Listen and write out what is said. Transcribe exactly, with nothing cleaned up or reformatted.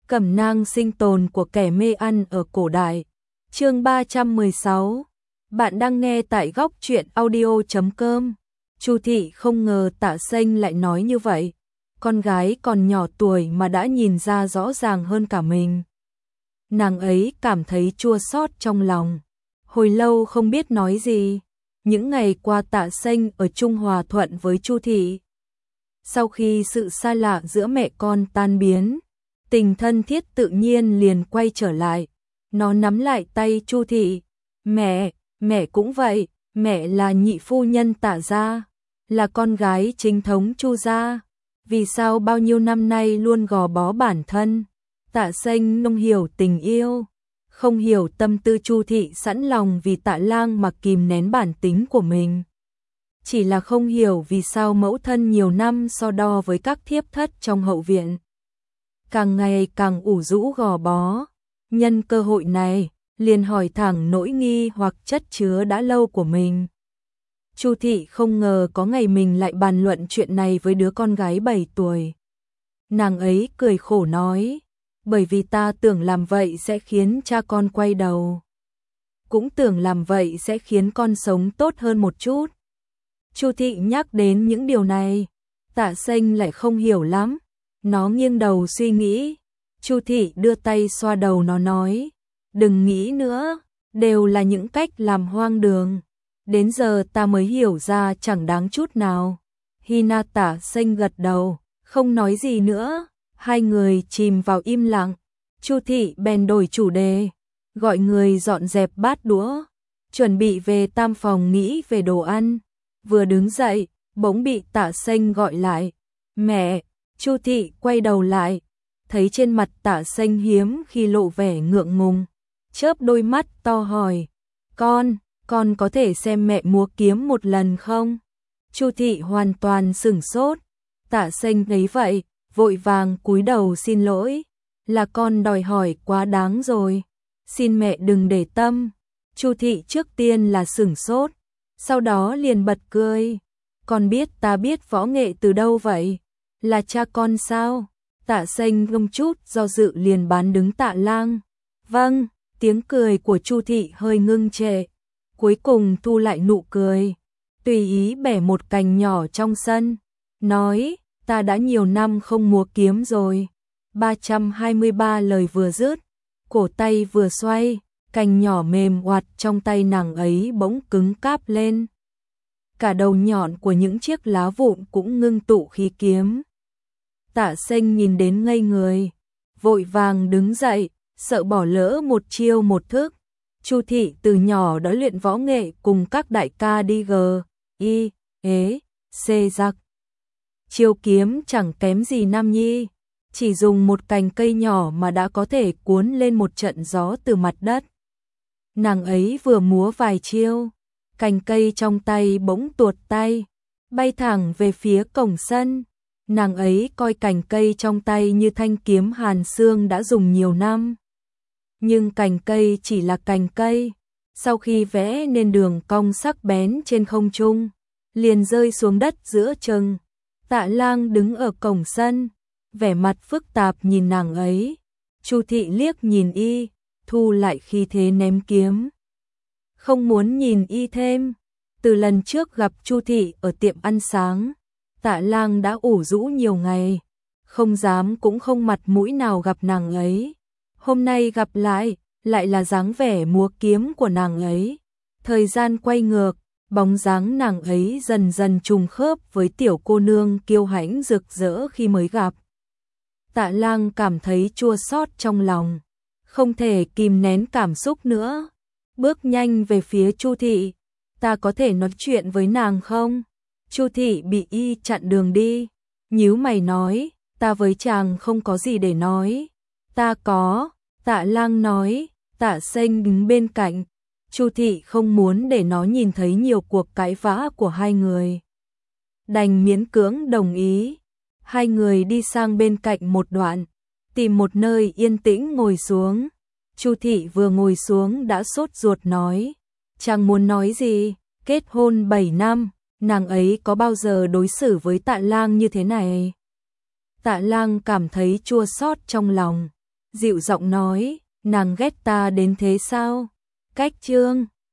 Cẩm nang sinh tồn của kẻ mê ăn ở cổ đại. Chương ba trăm mười sáu. Bạn đang nghe tại góc truyện audio chấm com. Chu thị không ngờ Tạ Sênh lại nói như vậy. Con gái còn nhỏ tuổi mà đã nhìn ra rõ ràng hơn cả mình. Nàng ấy cảm thấy chua xót trong lòng. Hồi lâu không biết nói gì. Những ngày qua Tạ Sênh ở chung hòa thuận với Chu thị. Sau khi sự xa lạ giữa mẹ con tan biến, tình thân thiết tự nhiên liền quay trở lại. Nó nắm lại tay Chu thị. Mẹ, mẹ cũng vậy, mẹ là nhị phu nhân Tạ gia, là con gái chính thống Chu gia. Vì sao bao nhiêu năm nay luôn gò bó bản thân? Tạ Sênh không hiểu tình yêu, không hiểu tâm tư Chu thị sẵn lòng vì Tạ Lang mà kìm nén bản tính của mình. Chỉ là không hiểu vì sao mẫu thân nhiều năm so đo với các thiếp thất trong hậu viện. Càng ngày càng ủ rũ gò bó. Nhân cơ hội này, liền hỏi thẳng nỗi nghi hoặc chất chứa đã lâu của mình. Chu thị không ngờ có ngày mình lại bàn luận chuyện này với đứa con gái bảy tuổi. Nàng ấy cười khổ nói, bởi vì ta tưởng làm vậy sẽ khiến cha con quay đầu. Cũng tưởng làm vậy sẽ khiến con sống tốt hơn một chút. Chu thị nhắc đến những điều này, Tạ Sênh lại không hiểu lắm. Nó nghiêng đầu suy nghĩ. Chu thị đưa tay xoa đầu nó nói, đừng nghĩ nữa, đều là những cách làm hoang đường. Đến giờ ta mới hiểu ra chẳng đáng chút nào. Hina Tạ Sênh gật đầu, không nói gì nữa. Hai người chìm vào im lặng. Chu thị bèn đổi chủ đề, gọi người dọn dẹp bát đũa, chuẩn bị về tam phòng nghĩ về đồ ăn. Vừa đứng dậy, bỗng bị Tạ Sênh gọi lại. Mẹ! Chu thị quay đầu lại, thấy trên mặt Tạ Sênh hiếm khi lộ vẻ ngượng ngùng, chớp đôi mắt to hỏi, con, con có thể xem mẹ múa kiếm một lần không? Chu thị hoàn toàn sửng sốt. Tạ Sênh thấy vậy, vội vàng cúi đầu xin lỗi, là con đòi hỏi quá đáng rồi, xin mẹ đừng để tâm. Chu thị trước tiên là sửng sốt, sau đó liền bật cười, con biết ta biết võ nghệ từ đâu vậy? Là cha con sao? Tạ Sênh ngâm chút do dự liền bán đứng Tạ Lang. Vâng, tiếng cười của Chu thị hơi ngưng trệ, cuối cùng thu lại nụ cười, tùy ý bẻ một cành nhỏ trong sân, nói, ta đã nhiều năm không múa kiếm rồi. ba trăm hai mươi ba lời vừa dứt, cổ tay vừa xoay, cành nhỏ mềm oặt trong tay nàng ấy bỗng cứng cáp lên. Cả đầu nhọn của những chiếc lá vụn cũng ngưng tụ khí kiếm. Tạ Sênh nhìn đến ngây người, vội vàng đứng dậy, sợ bỏ lỡ một chiêu một thức. Chu thị từ nhỏ đã luyện võ nghệ cùng các đại ca đi gờ, y, ế, xê giặc. Chiêu kiếm chẳng kém gì Nam Nhi, chỉ dùng một cành cây nhỏ mà đã có thể cuốn lên một trận gió từ mặt đất. Nàng ấy vừa múa vài chiêu, cành cây trong tay bỗng tuột tay, bay thẳng về phía cổng sân. Nàng ấy coi cành cây trong tay như thanh kiếm hàn xương đã dùng nhiều năm. Nhưng cành cây chỉ là cành cây, sau khi vẽ nên đường cong sắc bén trên không trung, liền rơi xuống đất giữa chừng. Tạ Lang đứng ở cổng sân, vẻ mặt phức tạp nhìn nàng ấy. Chu thị liếc nhìn y, thu lại khí thế ném kiếm. Không muốn nhìn y thêm. Từ lần trước gặp Chu thị ở tiệm ăn sáng, Tạ Lang đã ủ rũ nhiều ngày, không dám cũng không mặt mũi nào gặp nàng ấy. Hôm nay gặp lại, lại là dáng vẻ múa kiếm của nàng ấy. Thời gian quay ngược, bóng dáng nàng ấy dần dần trùng khớp với tiểu cô nương kiêu hãnh rực rỡ khi mới gặp. Tạ Lang cảm thấy chua xót trong lòng, không thể kìm nén cảm xúc nữa, bước nhanh về phía Chu thị. Ta có thể nói chuyện với nàng không? Chu thị bị y chặn đường đi, nhíu mày nói, ta với chàng không có gì để nói. Ta có, Tạ Lang nói. Tạ Sênh đứng bên cạnh. Chu thị không muốn để nó nhìn thấy nhiều cuộc cãi vã của hai người, đành miễn cưỡng đồng ý. Hai người đi sang bên cạnh một đoạn, tìm một nơi yên tĩnh ngồi xuống. Chu thị vừa ngồi xuống đã sốt ruột nói, chàng muốn nói gì? Kết hôn bảy năm, nàng ấy có bao giờ đối xử với Tạ Lang như thế này? Tạ Lang cảm thấy chua xót trong lòng, dịu giọng nói, nàng ghét ta đến thế sao? Cách Trương